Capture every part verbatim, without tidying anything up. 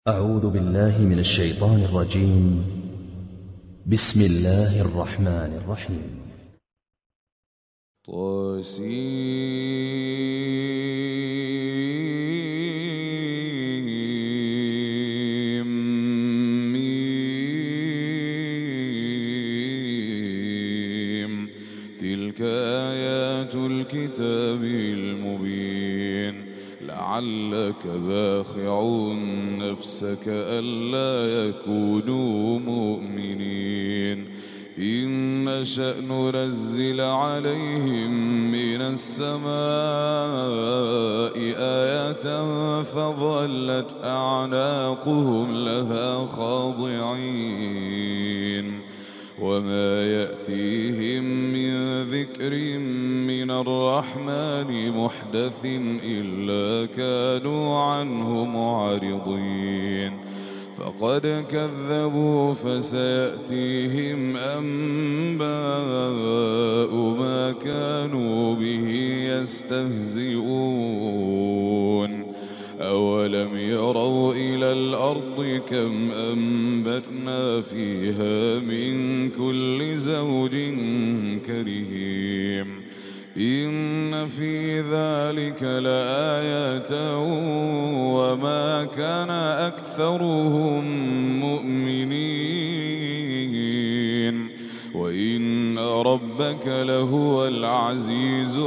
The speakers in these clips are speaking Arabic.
أعوذ بالله من الشيطان الرجيم. بسم الله الرحمن الرحيم. طاسيم تلك آيات الكتاب المبين لعلك باخع نفسك ألا يكونوا مؤمنين إن نشأ ننزل عليهم من السماء آية فظلت أعناقهم لها خاضعين وما يأتيهم من ذكر من الرحمن محدث إلا كانوا عنه معرضين فقد كذبوا فسيأتيهم أنباء ما كانوا به يستهزئون أولم يروا إلى الأرض كم أنبتنا فيها من كل زوج كريم إن في ذلك لآية وما كان أكثرهم مؤمنين وإن ربك لهو العزيز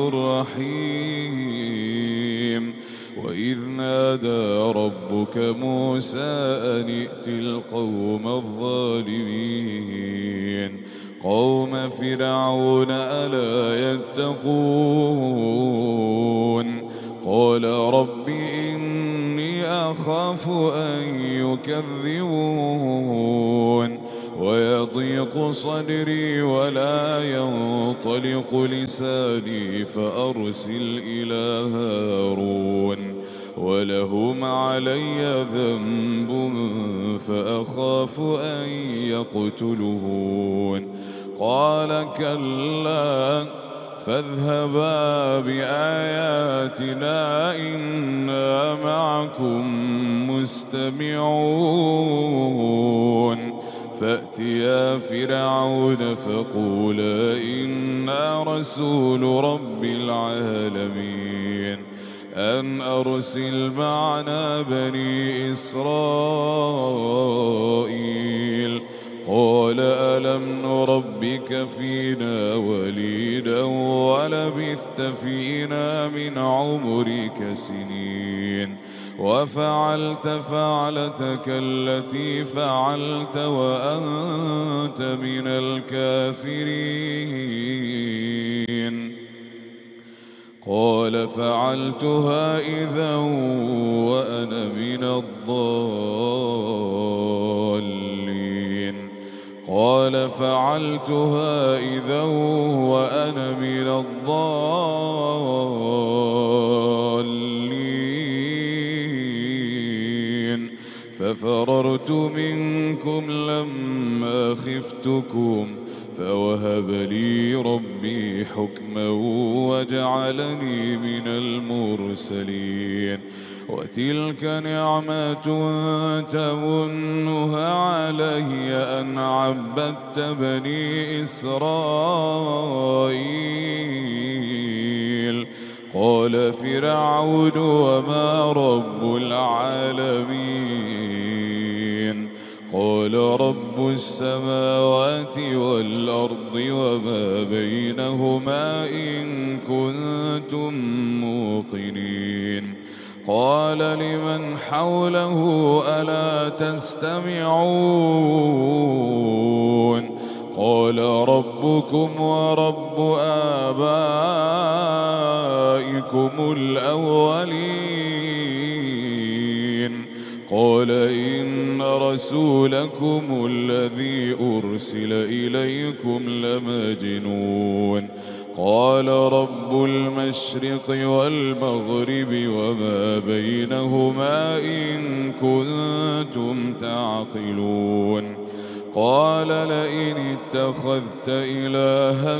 الرحيم وإذ نادى ربك موسى أن ائت القوم الظالمين قوم فرعون ألا يتقون قال رب إني أخاف أن يكذبون ويضيق صدري ولا ينطلق لساني فأرسل إلى هارون ولهم علي ذنب فأخاف أن يقتلون قال كلا فاذهبا بآياتنا إنا معكم مستمعون فأتيا فرعون فقولا إنا رسول رب العالمين أن أرسل معنا بني إسرائيل قال ألم نربك فينا وليدا ولبثت فينا من عمرك سنين وفعلت فعلتك التي فعلت وأنت من الكافرين قال فعلتها إذا وأنا من الضالين قال فعلتها إذا وأنا من الضالين ففررت منكم لما خفتكم فوهب لي ربي حكما وجعلني من المرسلين وتلك نعمة تمنها علي أن عبدت بني إسرائيل قال فرعون وما رب العالمين قال رب السماوات والأرض وما بينهما إن كنتم موقنين قال لمن حوله ألا تستمعون قال ربكم ورب آبائكم الأولين قال إن رسولكم الذي أرسل إليكم لمجنون قال رب المشرق والمغرب وما بينهما إن كنتم تعقلون قال لئن اتخذت إلها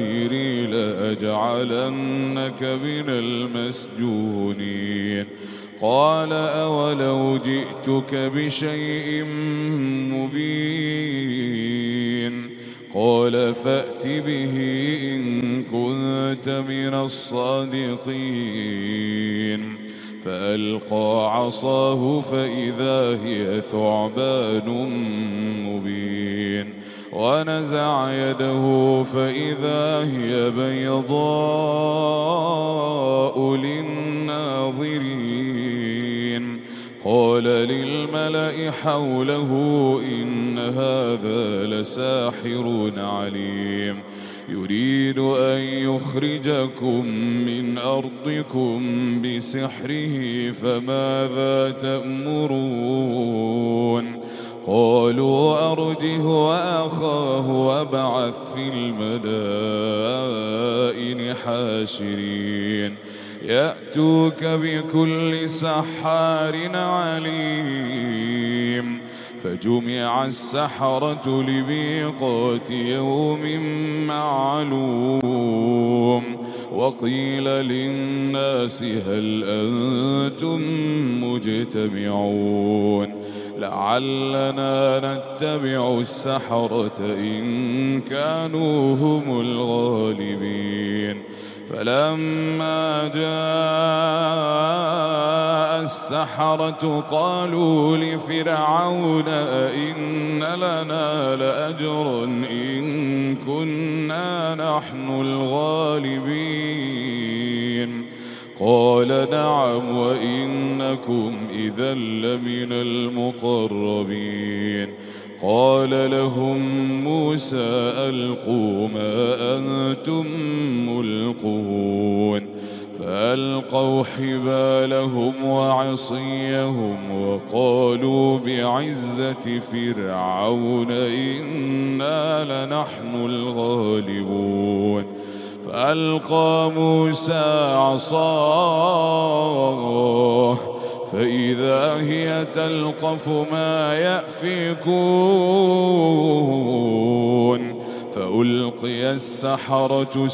غيري لأجعلنك من المسجونين قال أولو جئتك بشيء مبين قال فأت به إن كنت من الصادقين فألقى عصاه فإذا هي ثعبان مبين ونزع يده فإذا هي بيضاء للناظرين قال للملأ حوله إن هذا لساحر عليم يريد أن يخرجكم من أرضكم بسحره فماذا تأمرون قالوا أرجه وأخاه وابعث في المدائن حاشرين يأتوك بكل سحار عليم فجمع السحرة لميقات يوم معلوم وقيل للناس هل أنتم مجتمعون لعلنا نتبع السحرة إن كانوا هم الغالبين فلما جاء السحرة قالوا لفرعون أئن لنا لأجرا إن كنا نحن الغالبين قال نعم وإنكم إذا لمن المقربين قال لهم موسى ألقوا ما أنتم ملقون فألقوا حبالهم وعصيهم وقالوا بعزة فرعون إنا لنحن الغالبون فألقى موسى عصاه فإذا هي تلقف ما يأفكون فألقي السحرة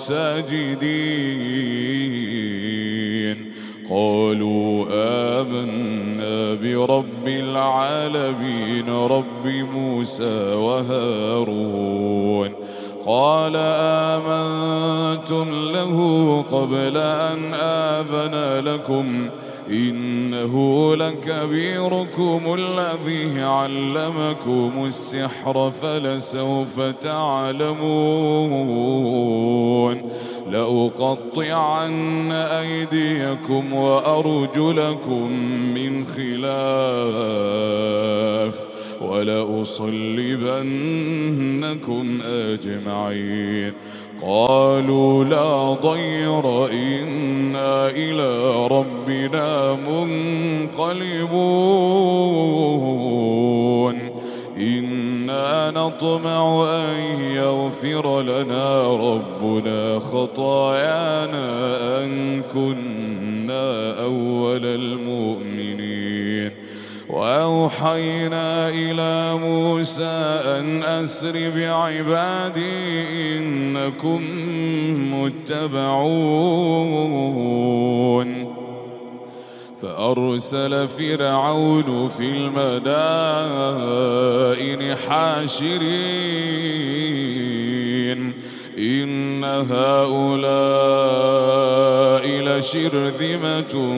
ساجدين قالوا آمنا برب العالمين رب موسى وهارون قال آمنتم له قبل أن آذن لكم إنه لكبيركم الذي علمكم السحر فلسوف تعلمون لأقطعن أيديكم وأرجلكم من خلاف ولأصلبنكم أجمعين قالوا لا ضير إنا إلى ربنا منقلبون إنا نطمع أن يغفر لنا ربنا خطايانا أن كنا أول المؤمنين وأوحينا إلى موسى أن أسر بعبادي إنكم متبعون فأرسل فرعون في المدائن حاشرين إن هؤلاء لشرذمة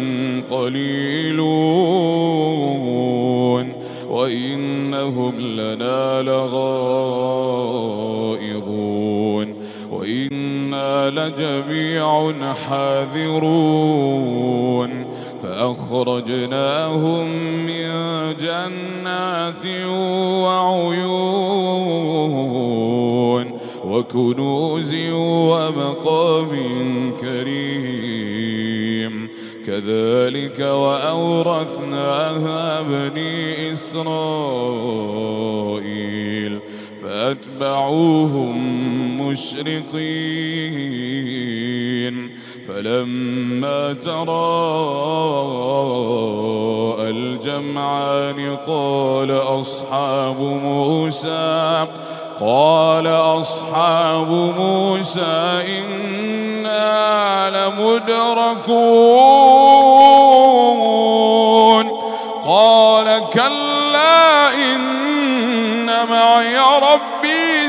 قليلون وإنهم لنا لغائظون وإنا لجميع حاذرون فأخرجناهم من جنات وعيون وكنوز ومقام كريم كذلك وأورثناها بني إسرائيل فأتبعوهم مشرقين فلما تراءى الجمعان قال أصحاب موسى قال أصحاب موسى إنا لمدركون كلا إن معي ربي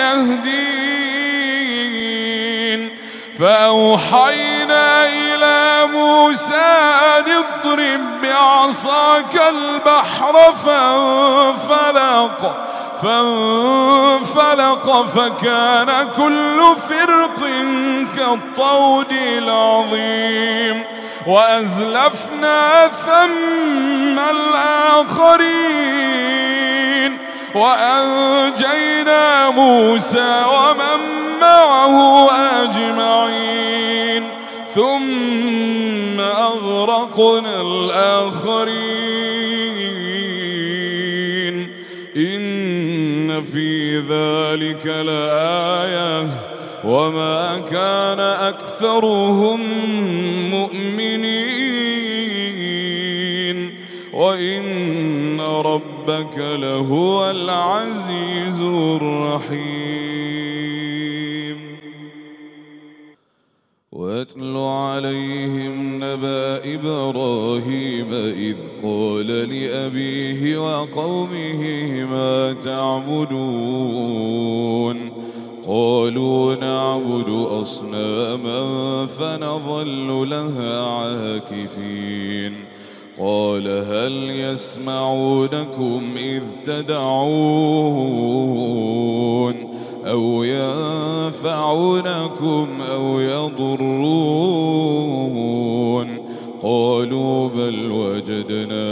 سيهدين فأوحينا إلى موسى أن اضرب بعصاك البحر فانفلق فانفلق فكان كل فرق كالطود العظيم وأزلفنا ثم الآخرين وأنجينا موسى ومن معه أجمعين ثم أغرقنا الآخرين إن في ذلك لآية وما كان أكثرهم مؤمنين وإن ربك لهو العزيز الرحيم واتل عليهم نبأ إبراهيم إذ قال لأبيه وقومه ما تعبدون قالوا نعبد أصناما فنظل لها عاكفين قال هل يسمعونكم إذ تدعون أو ينفعونكم أو يضرون قالوا بل وجدنا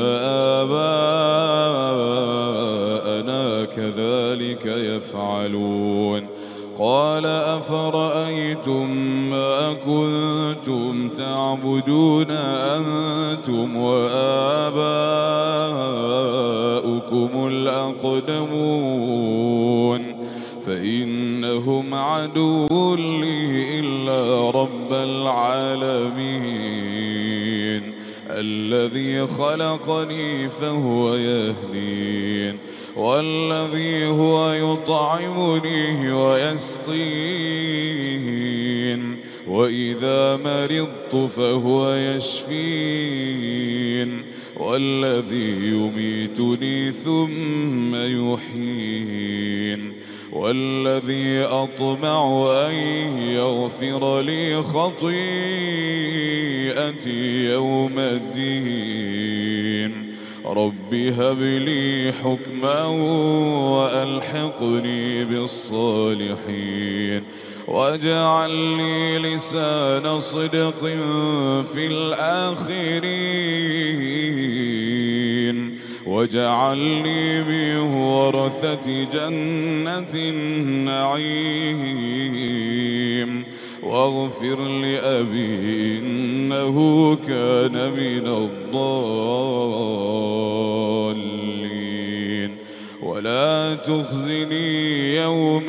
آباءنا كذلك يفعلون قال أفرأيتم ما كنتم تعبدون أنتم وآباؤكم الأقدمون فإنهم عدو لي إلا رب العالمين الذي خلقني فهو يهدين والذي هو يطعمني ويسقين وإذا مرضت فهو يشفين والذي يميتني ثم يحيين والذي أطمع أن يغفر لي خطيئتي يوم الدين رب هب لي حكما وألحقني بالصالحين واجعل لي لسان صدق في الآخرين واجعلني من ورثة جنة النعيم واغفر لأبي إنه كان من الضالين ولا تخزني يوم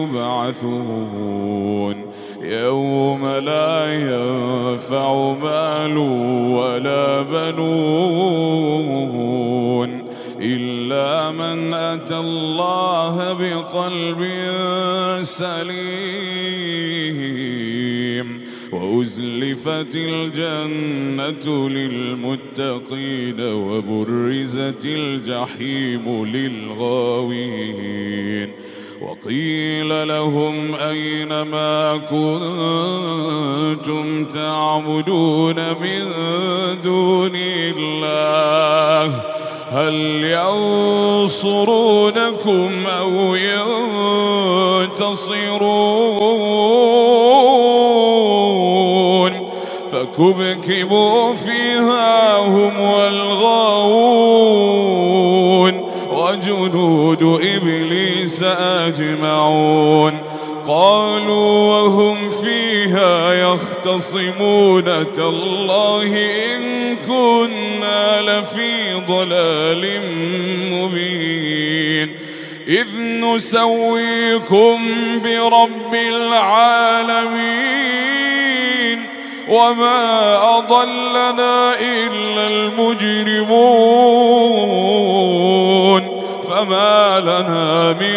يبعثون يوم لا ينفع مال ولا بنون إلا من أتى الله بقلب سليم وأزلفت الجنة للمتقين وبرزت الجحيم للغاوين وقيل لهم أين ما كنتم تعبدون من دون الله هل ينصرونكم أو ينتصرون فكبكبوا فيها هم والغاوون وجنود إبليس أجمعون قالوا وهم فيها يختصمون تالله إن كنا لفي ضلال مبين إذ نسويكم برب العالمين وما أضلنا إلا المجرمون فما لنا من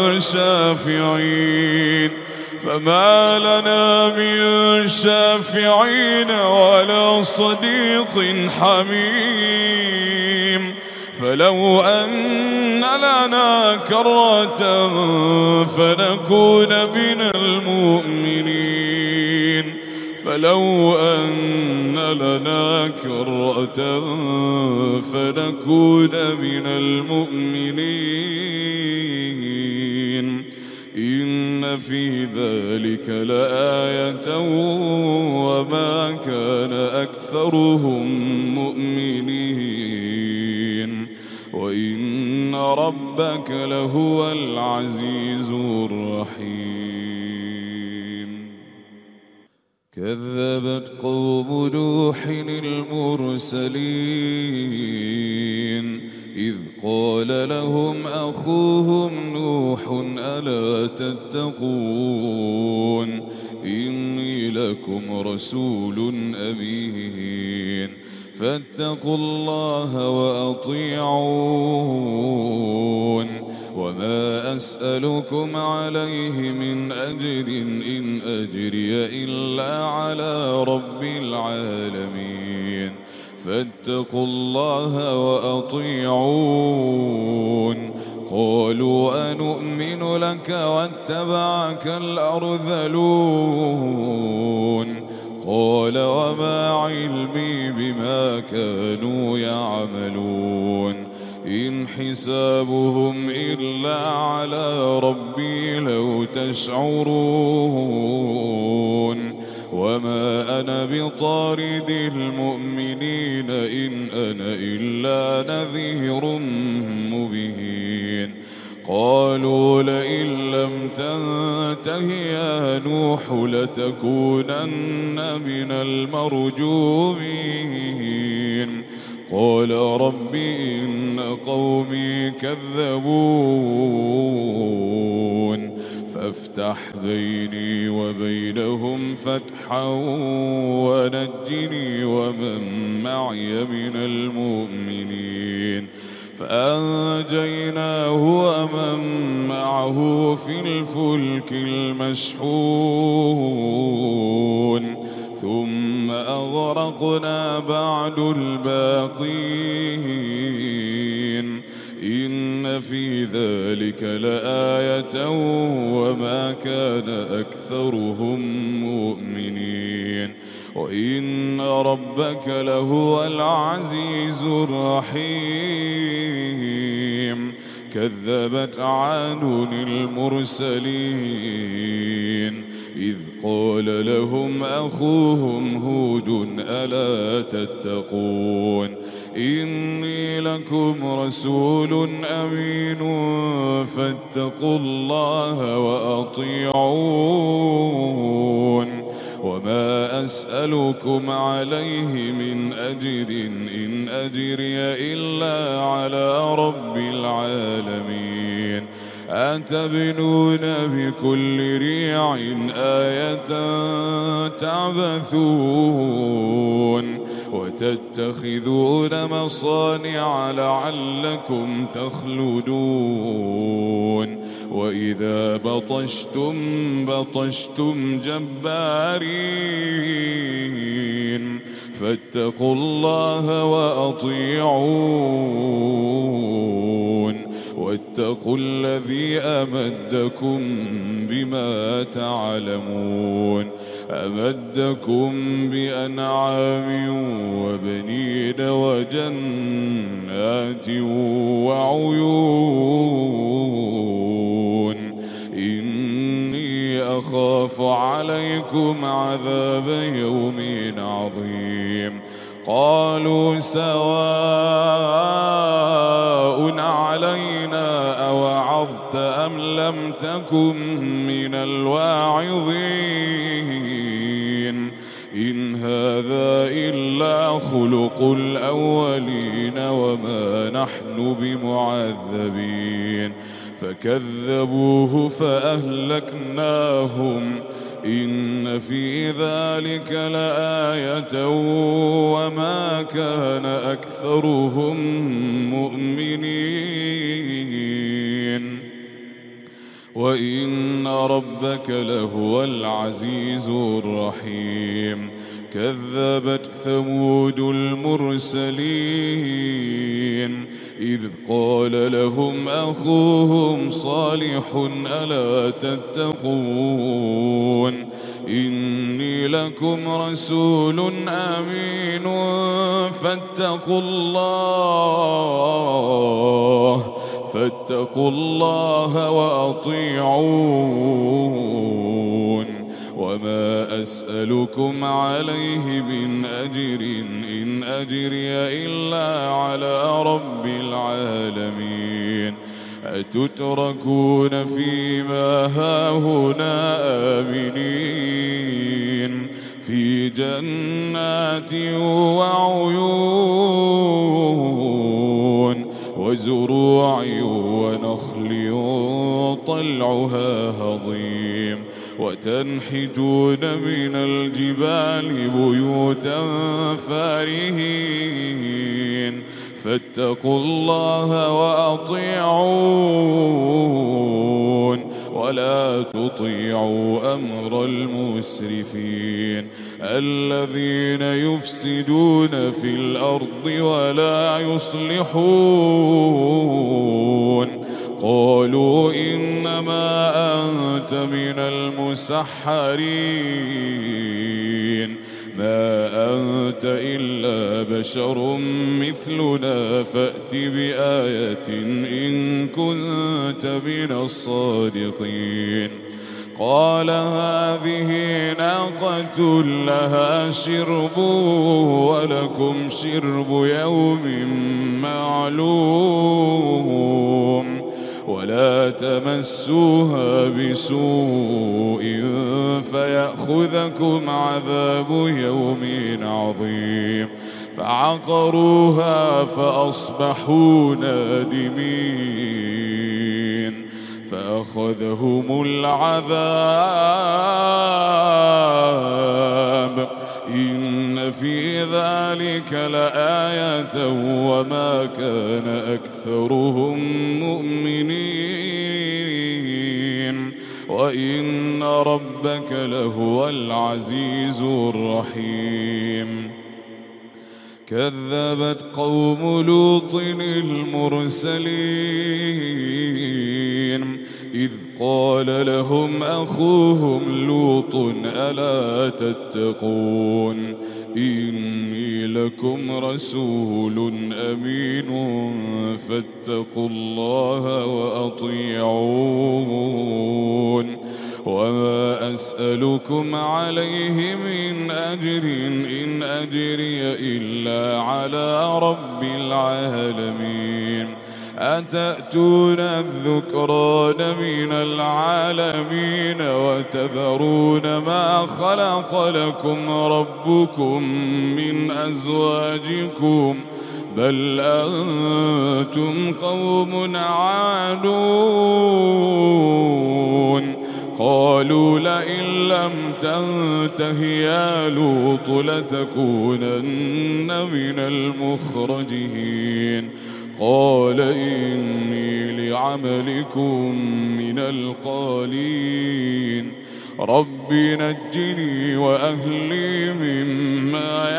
شافعين فما لنا من شافعين ولا صديق حميم فلو أن لنا كرة فنكون من المؤمنين فلو أن لنا كرة فنكون من المؤمنين إن في ذلك لآية وما كان أكثرهم مؤمنين وإن ربك لهو العزيز الرحيم. كذبت قوم نوح المرسلين إذ قال لهم أخوهم نوح ألا تتقون إني لكم رسول أمين فاتقوا الله وأطيعون وما أسألكم عليه من أجر إن أجري إلا على رب العالمين فاتقوا الله وأطيعون. قالوا أنؤمن لك واتبعك الأرذلون قال وما علمي بما كانوا يعملون إن حسابهم إلا على ربي لو تشعرون وما أنا بطارد المؤمنين إن أنا إلا نذير مبين. قالوا لئن لم تنته يا نوح لتكونن من المرجومين قال رب إن قومي كذبون فافتح بيني وبينهم فتحا ونجني ومن معي من المؤمنين فأنجيناه ومن معه في الفلك المشحون ثم أغرقنا بعد الباقين إن في ذلك لآية وما كان أكثرهم مؤمنين وإن ربك لهو العزيز الرحيم. كذبت عاد المرسلين إذ قال لهم أخوهم هود ألا تتقون إني لكم رسول أمين فاتقوا الله وأطيعون وما أسألكم عليه من أجر إن أجري إلا على رب العالمين أتبنون بكل ريع آية تعبثون وتتخذون مصانع لعلكم تخلدون وإذا بطشتم بطشتم جبارين فاتقوا الله وأطيعون واتقوا الذي أمدكم بما تعلمون أمدكم بأنعام وبنين وجنات وعيون إني أخاف عليكم عذاب يوم عظيم. قالوا سواء علينا أوعظت أم لم تكن من الواعظين إن هذا إلا خلق الأولين وما نحن بمعذبين فكذبوه فأهلكناهم إن في ذلك لآية وما كان أكثرهم مؤمنين وإن ربك لهو العزيز الرحيم. كذبت ثمود المرسلين إذ قال لهم أخوهم صالح ألا تتقون إني لكم رسول أمين فاتقوا الله فاتقوا الله وأطيعون وما أسألكم عليه من أجر إن أجري إلا على رب العالمين أتتركون فيما هاهنا آمنين في جنات وعيون وزروع ونخل طلعها هضيم وتنحتون من الجبال بيوتا فارهين فاتقوا الله وأطيعون ولا تطيعوا أمر المسرفين الذين يفسدون في الأرض ولا يصلحون قالوا إنما أنت من المسحرين ما أنت إلا بشر مثلنا فأت بآية إن كنت من الصادقين قال هذه ناقة لها شرب ولكم شرب يوم معلوم ولا تمسوها بسوء فيأخذكم عذاب يوم عظيم فعقروها فأصبحوا نادمين فأخذهم العذاب إن في ذلك لآية وما كان أكثرهم مؤمنين وإن ربك لهو العزيز الرحيم كذبت قوم لوط المرسلين إذ قال لهم أخوهم لوط ألا تتقون إني لكم رسول أمين فاتقوا الله وأطيعون وما أسألكم عليه من أجر إن أجري إلا على رب العالمين أتأتون الذكران من العالمين وتذرون ما خلق لكم ربكم من أزواجكم بل أنتم قوم عادون قالوا لئن لم تنته يا لوط لتكونن من المخرجين قال إني لعملكم من القالين رب نجني وأهلي مما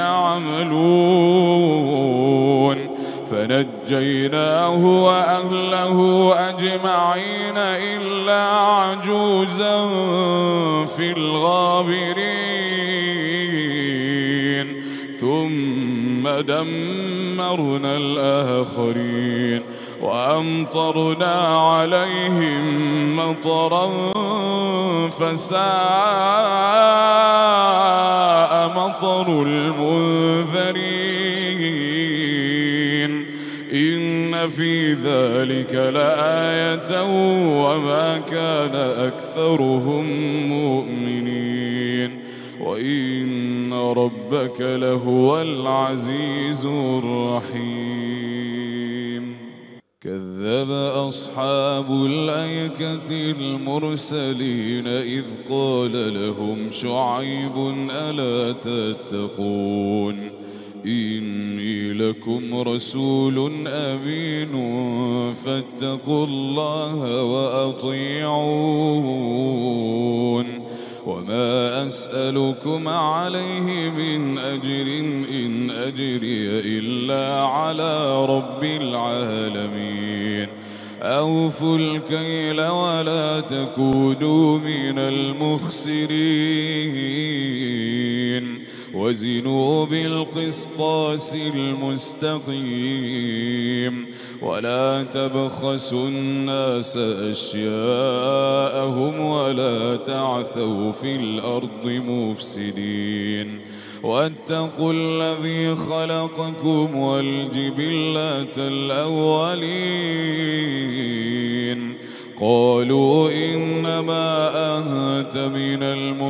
يعملون فنجيناه وأهله أجمعين إلا عجوزا في الغابرين ثم دمرنا الآخرين وأمطرنا عليهم مطرا فساء مطر المنذرين إن في ذلك لآية وما كان أكثرهم مؤمنين وإن ربك لهو العزيز الرحيم كذب أصحاب الأيكة المرسلين إذ قال لهم شعيب ألا تتقون إني لكم رسول أمين فاتقوا الله وأطيعون وما أسألكم عليه من أجر إن أجري إلا على رب العالمين أوفوا الكيل ولا تكونوا من المخسرين وزنوا بالقسطاس المستقيم ولا تبخسوا الناس أشياءهم ولا تعثوا في الأرض مفسدين واتقوا الذي خلقكم والجبلة الأولين قالوا إنما أنت من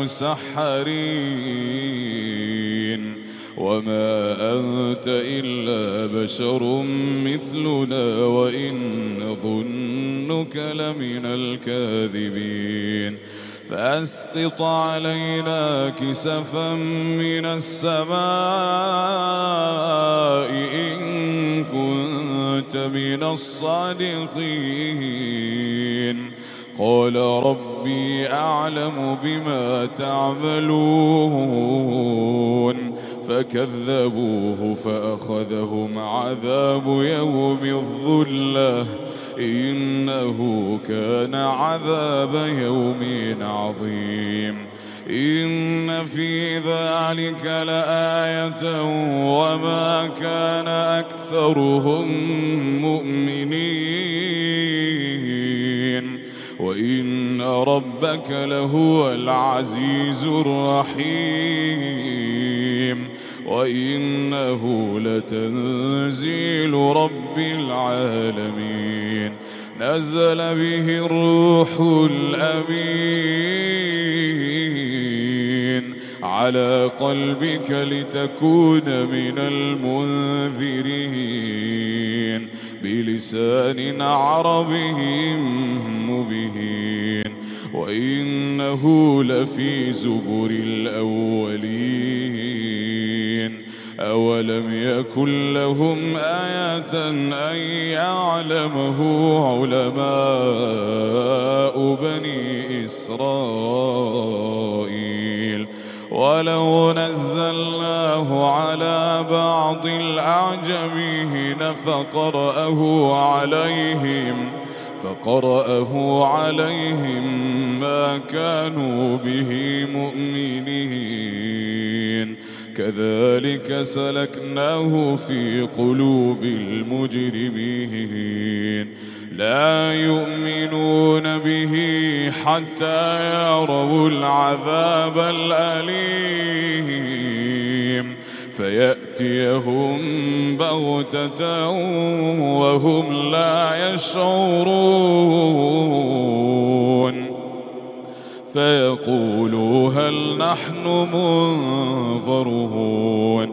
المسحرين وما أنت إلا بشر مثلنا وإن نظنك لمن الكاذبين فأسقط علينا كسفا من السماء إن كنت من الصادقين قال ربي أعلم بما تعملون فكذبوه فأخذهم عذاب يوم الظلة إنه كان عذاب يوم عظيم إن في ذلك لآية وما كان أكثرهم مؤمنين وإن ربك لهو العزيز الرحيم وإنه لتنزيل رب العالمين نزل به الروح الأمين على قلبك لتكون من المنذرين بلسان عربي مبين وإنه لفي زبر الأولين أولم يكن لهم آية أن يعلمه علماء بني إسرائيل ولو نزلناه على بعض الأعجمين فقرأه عليهم فقرأه عليهم ما كانوا به مؤمنين كذلك سلكناه في قلوب المجرمين لا يؤمنون به حتى يروا العذاب الأليم فيأتيهم بغتة وهم لا يشعرون فيقولوا هل نحن منظرون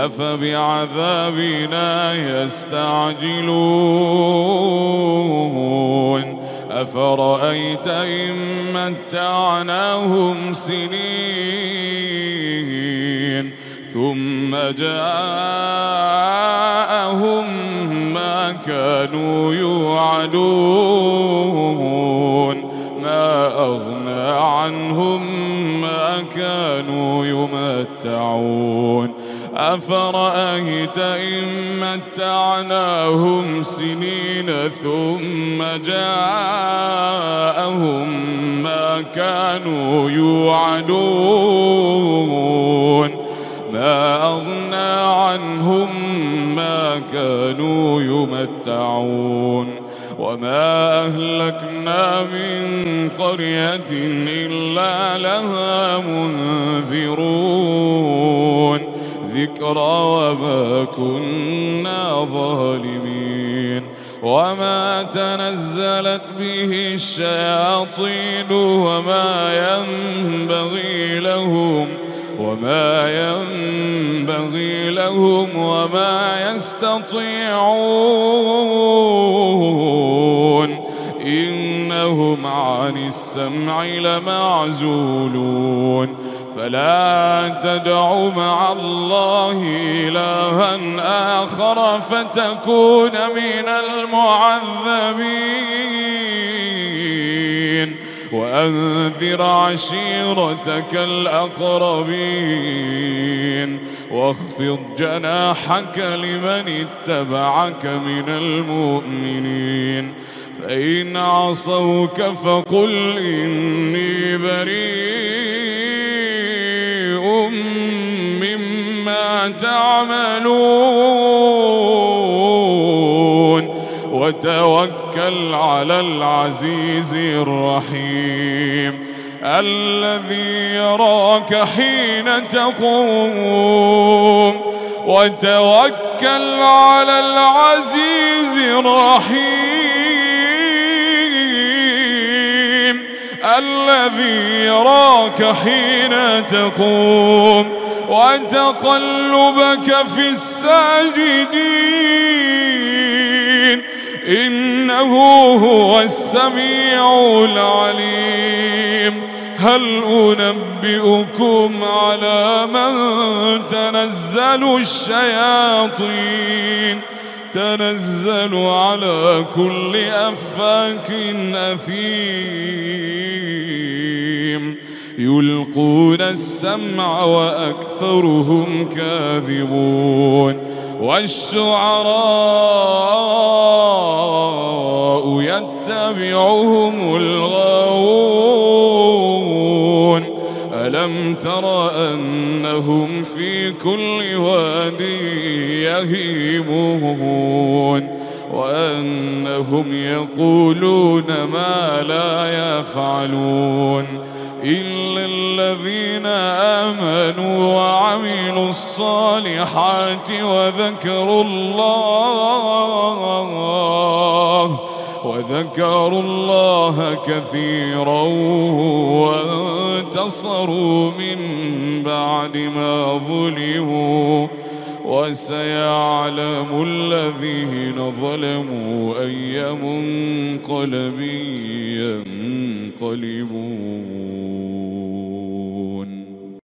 أفبعذابنا يستعجلون أفرأيت إن متعناهم سنين ثم جاءهم ما كانوا يوعدون ما أغنى عنهم ما كانوا يمتعون أفرأيت إن متعناهم سنين ثم جاءهم ما كانوا يوعدون ما أغنى عنهم ما كانوا يمتعون وما أهلكنا من قرية إلا لها منذرون ذكرى وما كنا ظالمين وما تنزلت به الشياطين وما ينبغي لهم وما ينبغي لهم وما يستطيعون إنهم عن السمع لمعزولون فلا تدع مع الله إلها آخر فتكون من المعذبين وأنذر عشيرتك الأقربين واخفض جناحك لمن اتبعك من المؤمنين فإن عصوك فقل إني بريء مما تعملون وتوكل على العزيز الرحيم الذي يراك حين تقوم وتوكل على العزيز الرحيم الذي يراك حين تقوم وتقلبك في الساجدين إنه هو السميع العليم هل أنبئكم على من تنزل الشياطين تنزل على كل أفاك أثيم يلقون السمع وأكثرهم كاذبون والشعراء يتبعهم الغاوون ألم تر أنهم في كل واد يهيمون وأنهم يقولون ما لا يفعلون إلا الذين آمنوا وعملوا الصالحات وذكروا الله وذكروا الله كثيرا وانتصروا من بعد ما ظلموا وسيعلم الذين ظلموا أي منقلب ينقلبون.